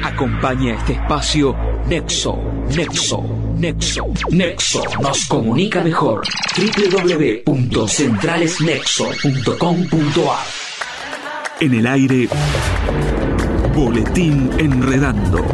Acompaña este espacio Nexo. Nexo nos comunica mejor. www.centralesnexo.com.ar. En el aire, Boletín Enredando.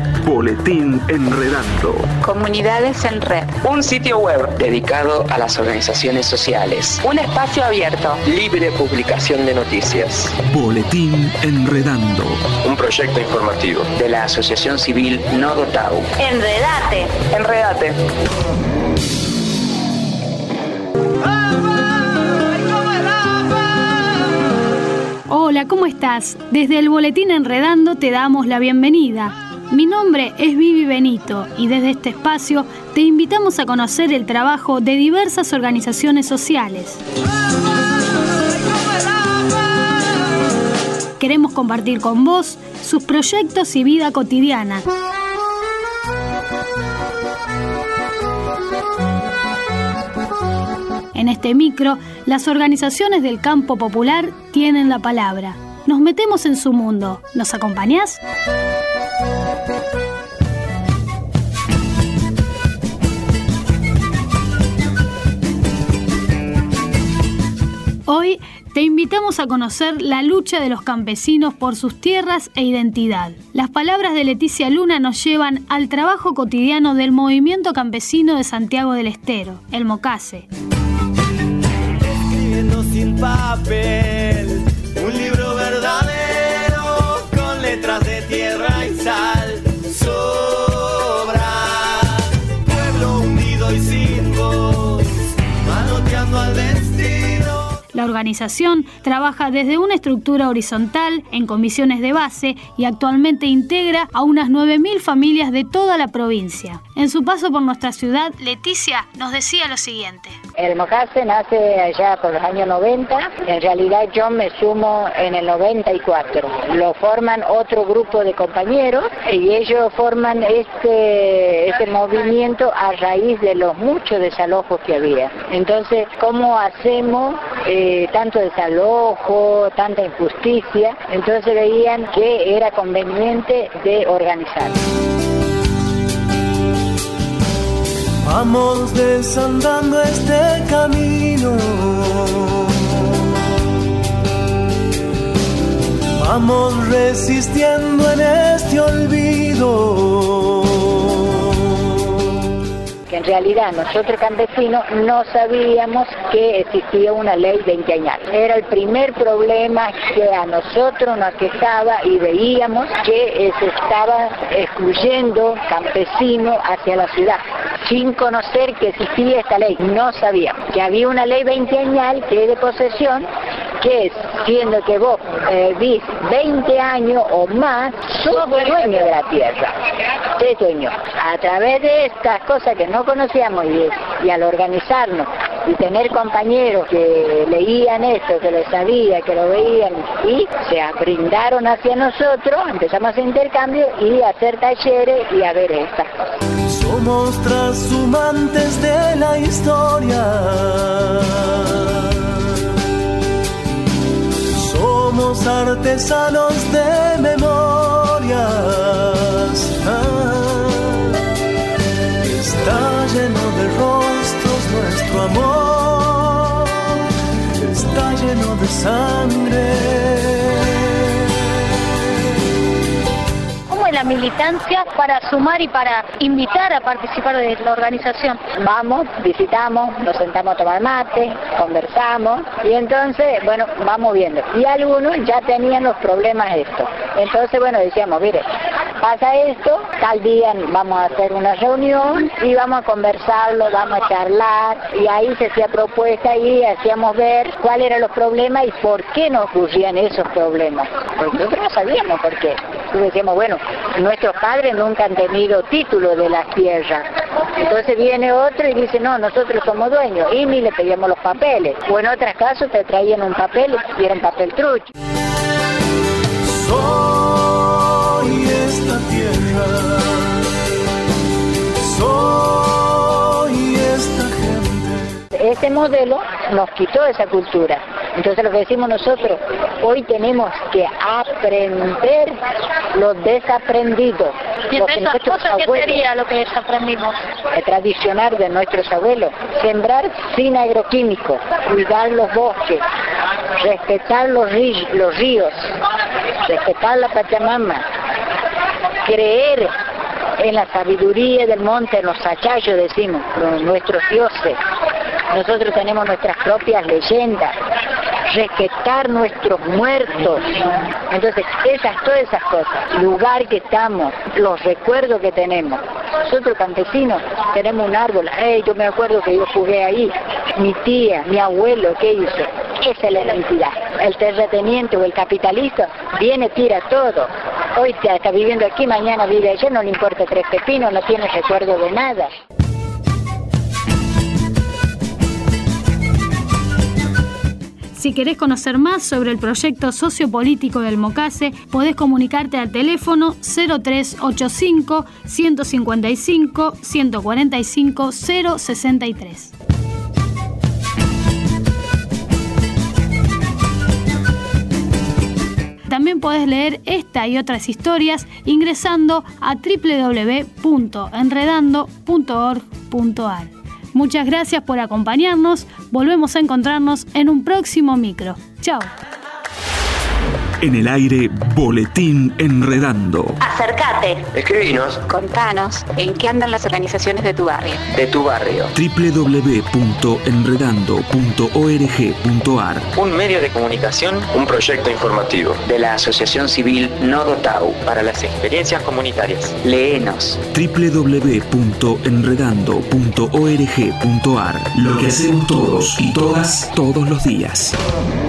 Comunidades en Red. Un sitio web dedicado a las organizaciones sociales. Un espacio abierto. Libre publicación de noticias. Boletín Enredando. Un proyecto informativo De la Asociación Civil Nodo Tau. Enredate. Hola, ¿cómo estás? Desde el Boletín Enredando te damos la bienvenida. Mi nombre es Vivi Benito y desde este espacio te invitamos a conocer el trabajo de diversas organizaciones sociales. Queremos compartir con vos sus proyectos y vida cotidiana. En este micro, las organizaciones del campo popular tienen la palabra. Nos metemos en su mundo. ¿Nos acompañás? Hoy te invitamos a conocer la lucha de los campesinos por sus tierras e identidad. Las palabras de Leticia Luna nos llevan al trabajo cotidiano del movimiento campesino de Santiago del Estero, el MOCASE. Escribiendo sin papel, un libro verdadero con letras de tierra y sal. Sobra, pueblo unido y sin voz, manoteando al destino. La organización trabaja desde una estructura horizontal en comisiones de base y actualmente integra a unas 9.000 familias de toda la provincia. En su paso por nuestra ciudad, Leticia nos decía lo siguiente. El MOCASE nace allá por los años 90, en realidad yo me sumo en el 94. Lo forman otro grupo de compañeros y ellos forman este movimiento a raíz de los muchos desalojos que había. Entonces, ¿cómo hacemos tanto desalojo, tanta injusticia? Entonces veían que era conveniente de organizar. Vamos desandando este camino, vamos resistiendo en este olvido. Que en realidad nosotros campesinos no sabíamos que existía una ley veinteañal. Era el primer problema que a nosotros nos aquejaba y veíamos que se estaba excluyendo campesinos hacia la ciudad. Sin conocer que existía esta ley, no sabíamos que había una ley veinteañal que es de posesión, que es, siendo que vos vivís 20 años o más, sos dueño de la tierra, sos dueño. A través de estas cosas que no conocíamos y al organizarnos y tener compañeros que leían esto, que lo sabían, que lo veían y se brindaron hacia nosotros, empezamos a hacer intercambio y a hacer talleres y a ver estas cosas. Somos transhumantes de la historia. Somos artesanos de memorias. Está lleno de rostros nuestro amor. Está lleno de sangre. La militancia para sumar y para invitar a participar de la organización. Vamos, visitamos, nos sentamos a tomar mate, conversamos y entonces, bueno, vamos viendo. Y algunos ya tenían los problemas estos. Entonces, bueno, decíamos, mire, pasa esto, tal día vamos a hacer una reunión y vamos a conversarlo, vamos a charlar y ahí se hacía propuesta y hacíamos ver cuáles eran los problemas y por qué nos ocurrían esos problemas. Porque nosotros no sabíamos por qué. Entonces decíamos, bueno, nuestros padres nunca han tenido título de las tierras. Entonces viene otro y dice, no, nosotros somos dueños. Y ni le pedíamos los papeles. O en otros casos te traían un papel y era un papel trucho. Soy esta tierra. Soy esta gente. Ese modelo nos quitó esa cultura. Entonces lo que decimos nosotros, Hoy tenemos que aprender lo desaprendido. ¿Y entre esas cosas qué sería lo que desaprendimos? Tradicional de nuestros abuelos. Sembrar sin agroquímicos, cuidar los bosques, respetar los ríos, respetar la Pachamama, creer en la sabiduría del monte, en los achayos, decimos, nuestros dioses. Nosotros tenemos nuestras propias leyendas, respetar nuestros muertos. Entonces, todas esas cosas, lugar que estamos, los recuerdos que tenemos. Nosotros campesinos tenemos un árbol, yo me acuerdo que yo jugué ahí, mi tía, mi abuelo, ¿qué hizo? Esa es la identidad. El terrateniente o el capitalista viene, tira todo. Hoy está viviendo aquí, mañana vive allá, no le importa tres pepinos, no tiene recuerdo de nada. Si querés conocer más sobre el proyecto sociopolítico del MOCASE, podés comunicarte al teléfono 0385 155 145 063. También podés leer esta y otras historias ingresando a www.enredando.org.ar. Muchas gracias por acompañarnos. Volvemos a encontrarnos en un próximo micro. Chao. En el aire, Boletín Enredando. Acércate. Escribinos. Contanos, ¿en qué andan las organizaciones de tu barrio? De tu barrio. www.enredando.org.ar. Un medio de comunicación. Un proyecto informativo. De la Asociación Civil Nodo Tau. Para las experiencias comunitarias. Léenos. www.enredando.org.ar. Lo que hacemos todos y todas, todos los días.